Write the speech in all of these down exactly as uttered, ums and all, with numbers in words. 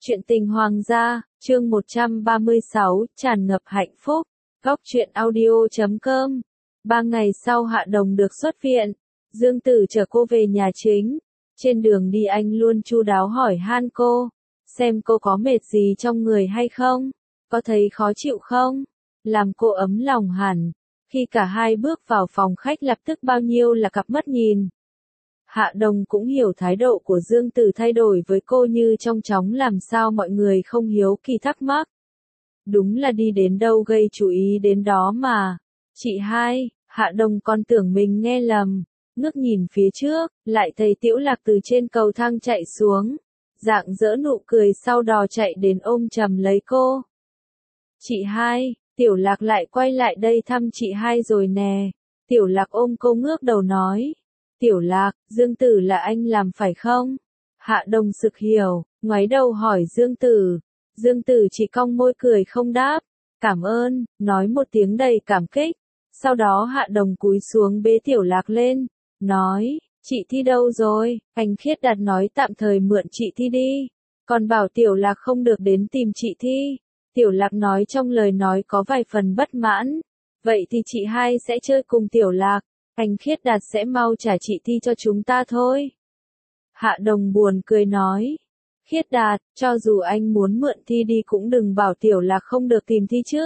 Chuyện tình hoàng gia, chương một trăm ba mươi sáu, tràn ngập hạnh phúc. Góc truyện audio chấm com. Ba ngày sau Hạ Đồng được xuất viện, Dương Tử chở cô về nhà chính. Trên đường đi anh luôn chu đáo hỏi han cô, xem cô có mệt gì trong người hay không, có thấy khó chịu không, làm cô ấm lòng hẳn. Khi cả hai bước vào phòng khách lập tức bao nhiêu là cặp mắt nhìn. Hạ Đồng cũng hiểu thái độ của Dương Tử thay đổi với cô như trong chóng, làm sao mọi người không hiếu kỳ thắc mắc. Đúng là đi đến đâu gây chú ý đến đó mà. Chị hai, Hạ Đồng còn tưởng mình nghe lầm, ngước nhìn phía trước, lại thấy Tiểu Lạc từ trên cầu thang chạy xuống, rạng rỡ nụ cười sau đó chạy đến ôm chầm lấy cô. Chị hai, Tiểu Lạc lại quay lại đây thăm chị hai rồi nè. Tiểu Lạc ôm cô ngước đầu nói. Tiểu Lạc, Dương Tử là anh làm phải không? Hạ Đồng sực hiểu, ngoái đầu hỏi Dương Tử. Dương Tử chỉ cong môi cười không đáp. Cảm ơn, nói một tiếng đầy cảm kích. Sau đó Hạ Đồng cúi xuống bế Tiểu Lạc lên, nói, chị Thi đâu rồi? Anh Khiết Đạt nói tạm thời mượn chị Thi đi, còn bảo Tiểu Lạc không được đến tìm chị Thi. Tiểu Lạc nói trong lời nói có vài phần bất mãn. Vậy thì chị hai sẽ chơi cùng Tiểu Lạc. Anh Khiết Đạt sẽ mau trả chị Thi cho chúng ta thôi. Hạ Đồng buồn cười nói. Khiết Đạt, cho dù anh muốn mượn Thi đi cũng đừng bảo Tiểu Lạc không được tìm Thi chứ.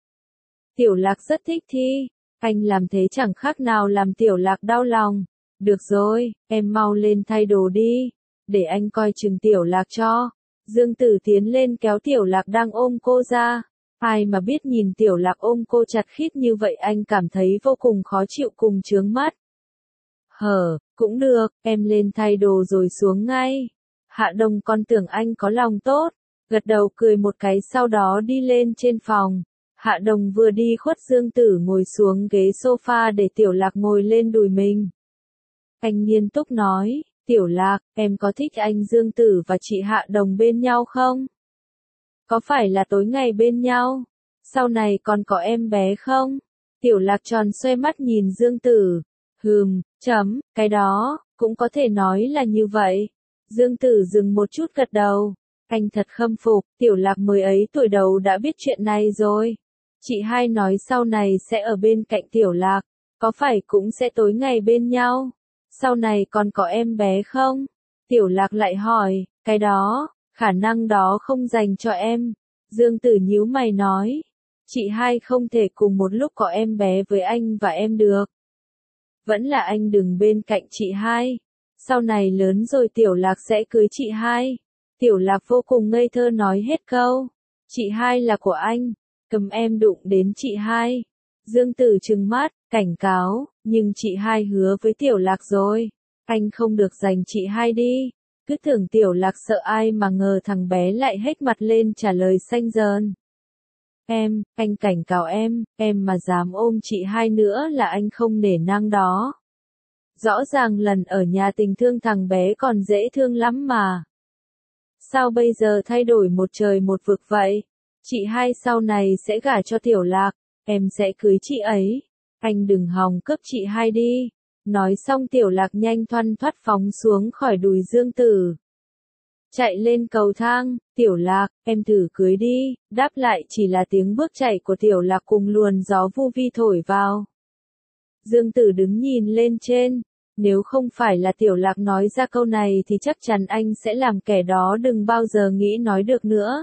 Tiểu Lạc rất thích Thi, anh làm thế chẳng khác nào làm Tiểu Lạc đau lòng. Được rồi, em mau lên thay đồ đi, để anh coi chừng Tiểu Lạc cho. Dương Tử tiến lên kéo Tiểu Lạc đang ôm cô ra. Ai mà biết nhìn Tiểu Lạc ôm cô chặt khít như vậy anh cảm thấy vô cùng khó chịu cùng chướng mắt. Hờ, cũng được, em lên thay đồ rồi xuống ngay. Hạ Đồng còn tưởng anh có lòng tốt, gật đầu cười một cái sau đó đi lên trên phòng. Hạ Đồng vừa đi khuất Dương Tử ngồi xuống ghế sofa để Tiểu Lạc ngồi lên đùi mình. Anh nghiêm túc nói, Tiểu Lạc, em có thích anh Dương Tử và chị Hạ Đồng bên nhau không? Có phải là tối ngày bên nhau? Sau này còn có em bé không? Tiểu Lạc tròn xoe mắt nhìn Dương Tử. Hừm, chấm, cái đó, cũng có thể nói là như vậy. Dương Tử dừng một chút gật đầu. Anh thật khâm phục, Tiểu Lạc mới ấy tuổi đầu đã biết chuyện này rồi. Chị hai nói sau này sẽ ở bên cạnh Tiểu Lạc, có phải cũng sẽ tối ngày bên nhau? Sau này còn có em bé không? Tiểu Lạc lại hỏi, cái đó, khả năng đó không dành cho em. Dương Tử nhíu mày nói, chị hai không thể cùng một lúc có em bé với anh và em được. Vẫn là anh đừng bên cạnh chị hai. Sau này lớn rồi Tiểu Lạc sẽ cưới chị hai. Tiểu Lạc vô cùng ngây thơ nói hết câu. Chị hai là của anh, cầm em đụng đến chị hai. Dương Tử trừng mắt, cảnh cáo, nhưng chị hai hứa với Tiểu Lạc rồi. Anh không được giành chị hai đi. Cứ tưởng Tiểu Lạc sợ ai mà ngờ thằng bé lại hếch mặt lên trả lời xanh dờn. Em, anh cảnh cáo em, em mà dám ôm chị hai nữa là anh không nể nang đó. Rõ ràng lần ở nhà tình thương thằng bé còn dễ thương lắm mà. Sao bây giờ thay đổi một trời một vực vậy? Chị hai sau này sẽ gả cho Tiểu Lạc, em sẽ cưới chị ấy. Anh đừng hòng cướp chị hai đi. Nói xong Tiểu Lạc nhanh thoăn thoắt phóng xuống khỏi đùi Dương Tử. Chạy lên cầu thang, Tiểu Lạc, em thử cưới đi, đáp lại chỉ là tiếng bước chạy của Tiểu Lạc cùng luồn gió vu vi thổi vào. Dương Tử đứng nhìn lên trên, nếu không phải là Tiểu Lạc nói ra câu này thì chắc chắn anh sẽ làm kẻ đó đừng bao giờ nghĩ nói được nữa.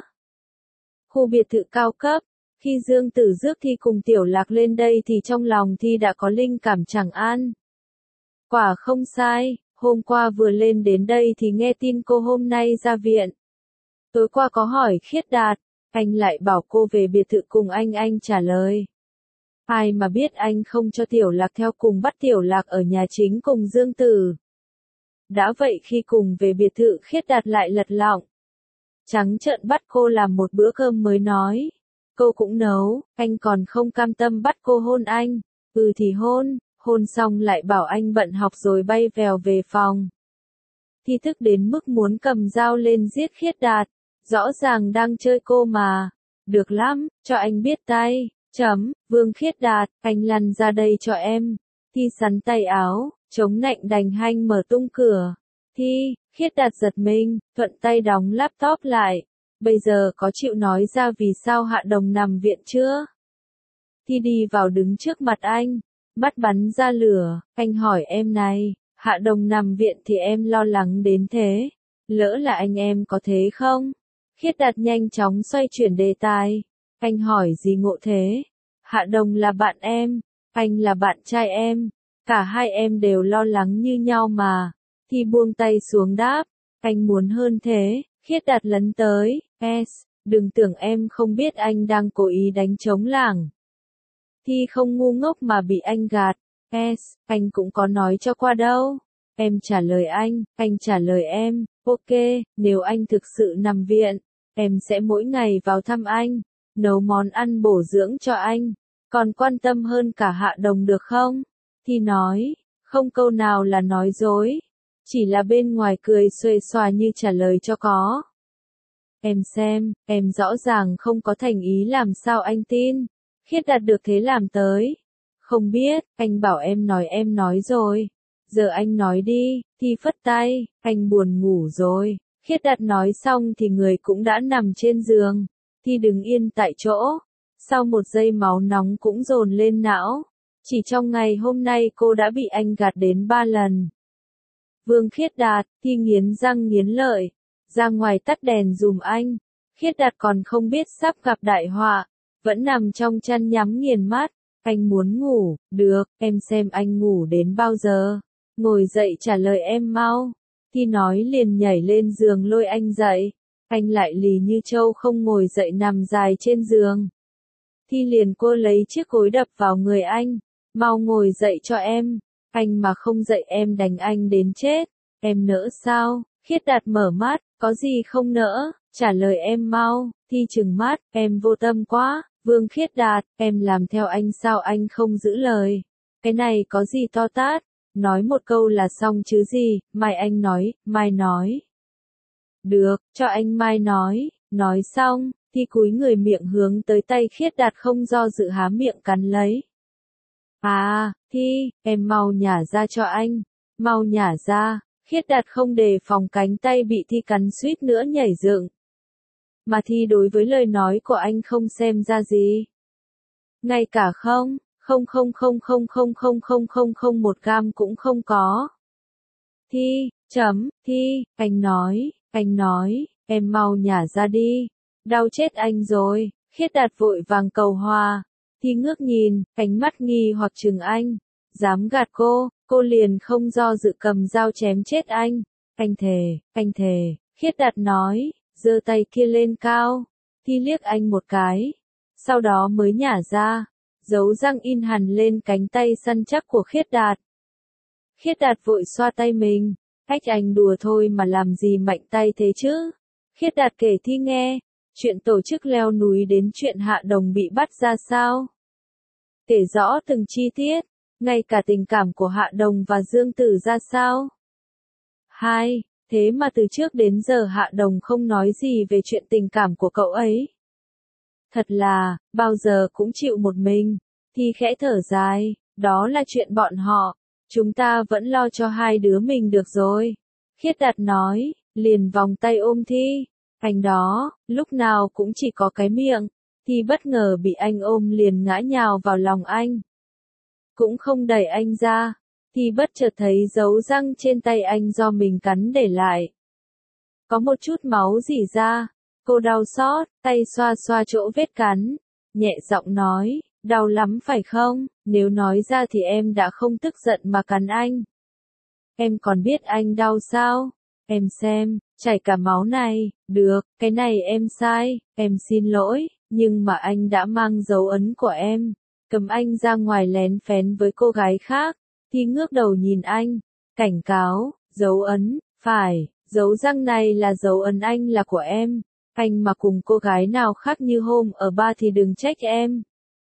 Khu biệt thự cao cấp, khi Dương Tử rước Thi cùng Tiểu Lạc lên đây thì trong lòng Thi đã có linh cảm chẳng an. Quả không sai, hôm qua vừa lên đến đây thì nghe tin cô hôm nay ra viện. Tối qua có hỏi Khiết Đạt, anh lại bảo cô về biệt thự cùng anh anh trả lời. Ai mà biết anh không cho Tiểu Lạc theo cùng bắt Tiểu Lạc ở nhà chính cùng Dương Tử. Đã vậy khi cùng về biệt thự Khiết Đạt lại lật lọng. Trắng trợn bắt cô làm một bữa cơm mới nói. Cô cũng nấu, anh còn không cam tâm bắt cô hôn anh. Ừ thì hôn. Hôn xong lại bảo anh bận học rồi bay vèo về phòng. Thi thức đến mức muốn cầm dao lên giết Khiết Đạt. Rõ ràng đang chơi cô mà. Được lắm, cho anh biết tay. Chấm, Vương Khiết Đạt, anh lăn ra đây cho em. Thi sắn tay áo, chống nạnh đành hanh mở tung cửa. Thi, Khiết Đạt giật mình, thuận tay đóng laptop lại. bây giờ có chịu nói ra vì sao Hạ Đồng nằm viện chưa? Thi đi vào đứng trước mặt anh, mắt bắn ra lửa, anh hỏi em này, Hạ Đồng nằm viện thì em lo lắng đến thế, lỡ là anh em có thế không? Khiết Đạt nhanh chóng xoay chuyển đề tài, anh hỏi gì ngộ thế? Hạ Đồng là bạn em, anh là bạn trai em, cả hai em đều lo lắng như nhau mà. Thi buông tay xuống đáp, anh muốn hơn thế. Khiết Đạt lấn tới, S, đừng tưởng em không biết anh đang cố ý đánh trống lảng. Thi không ngu ngốc mà bị anh gạt, S, anh cũng có nói cho qua đâu. Em trả lời anh, anh trả lời em, ok, nếu anh thực sự nằm viện, em sẽ mỗi ngày vào thăm anh, nấu món ăn bổ dưỡng cho anh, còn quan tâm hơn cả Hạ Đồng được không? Thi nói, không câu nào là nói dối. Chỉ là bên ngoài cười xuề xòa như trả lời cho có. Em xem, em rõ ràng không có thành ý làm sao anh tin. Khiết Đạt được thế làm tới. Không biết, anh bảo em nói em nói rồi. Giờ anh nói đi, Thi phất tay, anh buồn ngủ rồi. Khiết Đạt nói xong thì người cũng đã nằm trên giường. Thi đứng yên tại chỗ. Sau một giây máu nóng cũng dồn lên não. Chỉ trong ngày hôm nay cô đã bị anh gạt đến ba lần. Vương Khiết Đạt, Thi nghiến răng nghiến lợi, ra ngoài tắt đèn dùm anh. Khiết Đạt còn không biết sắp gặp đại họa, vẫn nằm trong chăn nhắm nghiền mắt. Anh muốn ngủ, được, em xem anh ngủ đến bao giờ. Ngồi dậy trả lời em mau. Thi nói liền nhảy lên giường lôi anh dậy. Anh lại lì như trâu không ngồi dậy nằm dài trên giường. Thi liền cô lấy chiếc gối đập vào người anh. Mau ngồi dậy cho em. Anh mà không dậy em đánh anh đến chết. Em nỡ sao? Khiết Đạt mở mắt, có gì không nỡ? Trả lời em mau. Thi trừng mắt, em vô tâm quá. Vương Khiết Đạt, em làm theo anh sao anh không giữ lời? Cái này có gì to tát? Nói một câu là xong chứ gì? Mai anh nói, mai nói. Được, cho anh mai nói. Nói xong, Thi cúi người miệng hướng tới tay Khiết Đạt không do dự há miệng cắn lấy. À, Thi, em mau nhả ra cho anh. Mau nhả ra. Khiết Đạt không đề phòng cánh tay bị Thi cắn suýt nữa nhảy dựng. Mà Thi đối với lời nói của anh không xem ra gì. Ngay cả không, không không không không không không không không không một gam cũng không có. Thi, chấm, Thi, anh nói, anh nói, em mau nhả ra đi. Đau chết anh rồi. Khiết Đạt vội vàng cầu hòa. Thi ngước nhìn, ánh mắt nghi hoặc chừng anh. Dám gạt cô, cô liền không do dự cầm dao chém chết anh. Anh thề, anh thề. Khiết Đạt nói, giơ tay kia lên cao. Thi liếc anh một cái. Sau đó mới nhả ra. Dấu răng in hẳn lên cánh tay săn chắc của Khiết Đạt. Khiết Đạt vội xoa tay mình. Ách anh đùa thôi mà làm gì mạnh tay thế chứ. Khiết Đạt kể Thi nghe. Chuyện tổ chức leo núi đến chuyện Hạ Đồng bị bắt ra sao. Kể rõ từng chi tiết. Ngay cả tình cảm của Hạ Đồng và Dương Tử ra sao. Hai. Thế mà từ trước đến giờ Hạ Đồng không nói gì về chuyện tình cảm của cậu ấy. Thật là, bao giờ cũng chịu một mình. Thi khẽ thở dài, đó là chuyện bọn họ. Chúng ta vẫn lo cho hai đứa mình được rồi. Khiết Đạt nói, liền vòng tay ôm Thi. Anh đó, lúc nào cũng chỉ có cái miệng. Thi bất ngờ bị anh ôm liền ngã nhào vào lòng anh. Cũng không đẩy anh ra. Thi bất chợt thấy dấu răng trên tay anh do mình cắn để lại. Có một chút máu rỉ ra. Cô đau xót, tay xoa xoa chỗ vết cắn. Nhẹ giọng nói, đau lắm phải không? Nếu nói ra thì em đã không tức giận mà cắn anh. Em còn biết anh đau sao? Em xem, chảy cả máu này. Được, cái này em sai, em xin lỗi. Nhưng mà anh đã mang dấu ấn của em. Cầm anh ra ngoài lén phén với cô gái khác. Thi ngước đầu nhìn anh. Cảnh cáo, dấu ấn, phải, dấu răng này là dấu ấn anh là của em. Anh mà cùng cô gái nào khác như hôm ở ba thì đừng trách em.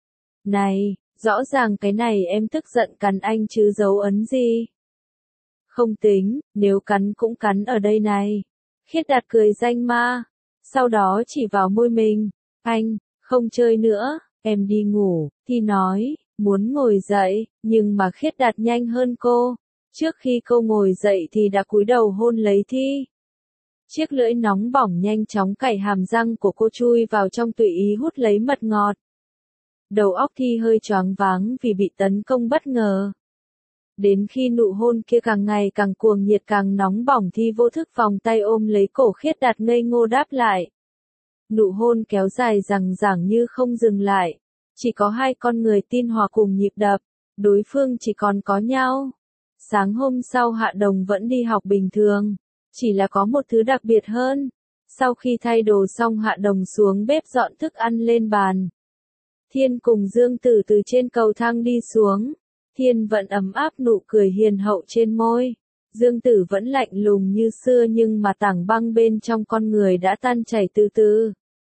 Này, rõ ràng cái này em tức giận cắn anh chứ dấu ấn gì. Không tính, nếu cắn cũng cắn ở đây này. Khiết Đạt cười danh ma. Sau đó chỉ vào môi mình. Anh, không chơi nữa, em đi ngủ. Thi nói, muốn ngồi dậy, nhưng mà Khiết Đạt nhanh hơn cô. Trước khi cô ngồi dậy thì đã cúi đầu hôn lấy Thi. Chiếc lưỡi nóng bỏng nhanh chóng cày hàm răng của cô chui vào trong tùy ý hút lấy mật ngọt. Đầu óc Thi hơi choáng váng vì bị tấn công bất ngờ. Đến khi nụ hôn kia càng ngày càng cuồng nhiệt càng nóng bỏng Thi vô thức vòng tay ôm lấy cổ Khiết Đạt ngây ngô đáp lại. Nụ hôn kéo dài rằng rảng như không dừng lại. Chỉ có hai con người tin hòa cùng nhịp đập, đối phương chỉ còn có nhau. Sáng hôm sau Hạ Đồng vẫn đi học bình thường, chỉ là có một thứ đặc biệt hơn. Sau khi thay đồ xong Hạ Đồng xuống bếp dọn thức ăn lên bàn. Thiên cùng Dương Tử từ trên cầu thang đi xuống. Thiên vẫn ấm áp nụ cười hiền hậu trên môi. Dương Tử vẫn lạnh lùng như xưa nhưng mà tảng băng bên trong con người đã tan chảy từ từ.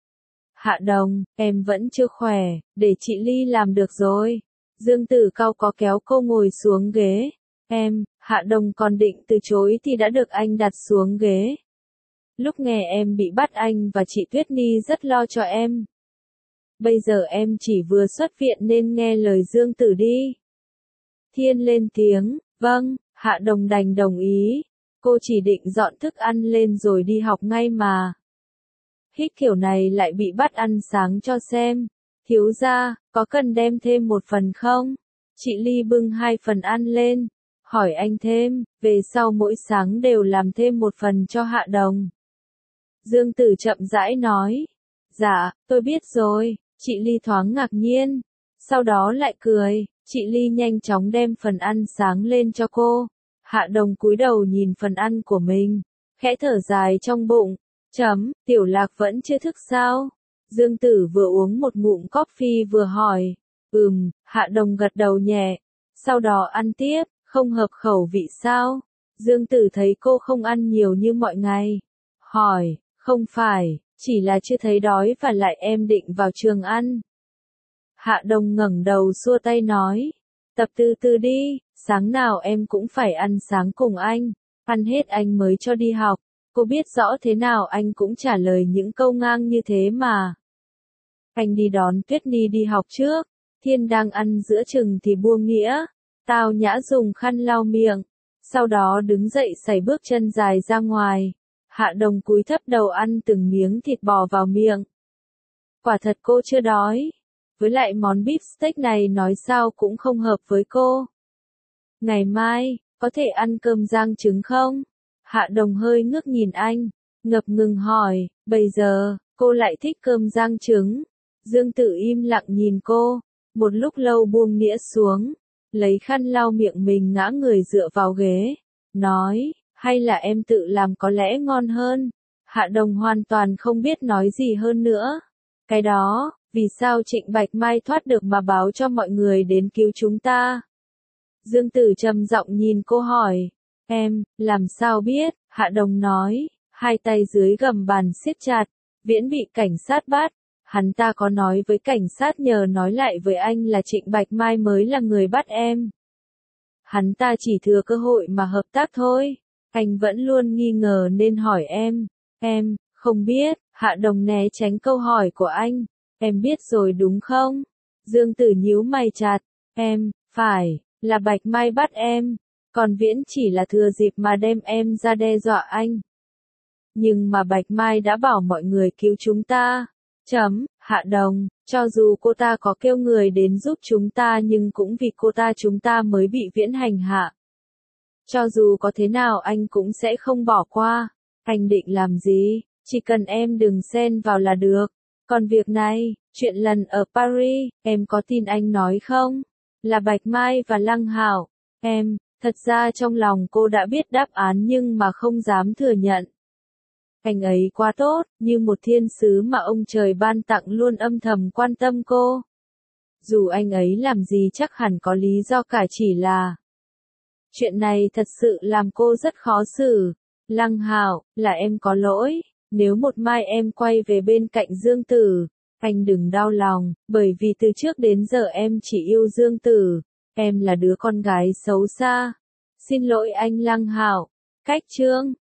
Hạ Đồng, em vẫn chưa khỏe, để chị Ly làm được rồi. Dương Tử cau có kéo cô ngồi xuống ghế. Em, Hạ Đồng còn định từ chối thì đã được anh đặt xuống ghế. Lúc nghe em bị bắt anh và chị Tuyết Ni rất lo cho em. Bây giờ em chỉ vừa xuất viện nên nghe lời Dương Tử đi. Thiên lên tiếng, vâng, Hạ Đồng đành đồng ý. Cô chỉ định dọn thức ăn lên rồi đi học ngay mà. Hít kiểu này lại bị bắt ăn sáng cho xem. Thiếu gia, có cần đem thêm một phần không? Chị Ly bưng hai phần ăn lên. Hỏi anh thêm, về sau mỗi sáng đều làm thêm một phần cho Hạ Đồng. Dương Tử chậm rãi nói. Dạ, tôi biết rồi. Chị Ly thoáng ngạc nhiên. Sau đó lại cười. Chị Ly nhanh chóng đem phần ăn sáng lên cho cô. Hạ Đồng cúi đầu nhìn phần ăn của mình. Khẽ thở dài trong bụng. Chấm, Tiểu Lạc vẫn chưa thức sao? Dương Tử vừa uống một ngụm coffee vừa hỏi. Ừm, Hạ Đồng gật đầu nhẹ. Sau đó ăn tiếp, không hợp khẩu vị sao? Dương Tử thấy cô không ăn nhiều như mọi ngày. Hỏi, không phải, chỉ là chưa thấy đói và lại em định vào trường ăn. Hạ Đồng ngẩng đầu xua tay nói. Tập từ từ đi, sáng nào em cũng phải ăn sáng cùng anh. Ăn hết anh mới cho đi học. Cô biết rõ thế nào anh cũng trả lời những câu ngang như thế mà. Anh đi đón Tuyết Ni đi học trước. Thiên đang ăn giữa chừng thì buông nghĩa. Tao nhã dùng khăn lau miệng. Sau đó đứng dậy sải bước chân dài ra ngoài. Hạ Đồng cúi thấp đầu ăn từng miếng thịt bò vào miệng. Quả thật cô chưa đói. Với lại món beef steak này nói sao cũng không hợp với cô. Ngày mai, có thể ăn cơm rang trứng không? Hạ Đồng hơi ngước nhìn anh, ngập ngừng hỏi, bây giờ, cô lại thích cơm rang trứng. Dương Tử im lặng nhìn cô, một lúc lâu buông nĩa xuống, lấy khăn lau miệng mình ngã người dựa vào ghế, nói, hay là em tự làm có lẽ ngon hơn. Hạ Đồng hoàn toàn không biết nói gì hơn nữa. Cái đó, vì sao Trịnh Bạch Mai thoát được mà báo cho mọi người đến cứu chúng ta? Dương Tử trầm giọng nhìn cô hỏi. Em, làm sao biết? Hạ Đồng nói, hai tay dưới gầm bàn siết chặt, Viễn bị cảnh sát bắt. Hắn ta có nói với cảnh sát nhờ nói lại với anh là Trịnh Bạch Mai mới là người bắt em. Hắn ta chỉ thừa cơ hội mà hợp tác thôi. Anh vẫn luôn nghi ngờ nên hỏi em. Em, không biết. Hạ Đồng né tránh câu hỏi của anh. Em biết rồi đúng không? Dương Tử nhíu mày chặt. Em, phải, là Bạch Mai bắt em. Còn Viễn chỉ là thừa dịp mà đem em ra đe dọa anh. Nhưng mà Bạch Mai đã bảo mọi người cứu chúng ta. Chấm, Hạ Đồng, cho dù cô ta có kêu người đến giúp chúng ta nhưng cũng vì cô ta chúng ta mới bị Viễn hành hạ. Cho dù có thế nào anh cũng sẽ không bỏ qua. Anh định làm gì? Chỉ cần em đừng xen vào là được. Còn việc này, chuyện lần ở Paris, em có tin anh nói không? Là Bạch Mai và Lăng Hảo. Em, thật ra trong lòng cô đã biết đáp án nhưng mà không dám thừa nhận. Anh ấy quá tốt, như một thiên sứ mà ông trời ban tặng luôn âm thầm quan tâm cô. Dù anh ấy làm gì chắc hẳn có lý do cả chỉ là. Chuyện này thật sự làm cô rất khó xử. Lăng Hảo, là em có lỗi. Nếu một mai em quay về bên cạnh Dương Tử, anh đừng đau lòng, bởi vì từ trước đến giờ em chỉ yêu Dương Tử. Em là đứa con gái xấu xa. Xin lỗi anh Lăng Hảo. Cách chương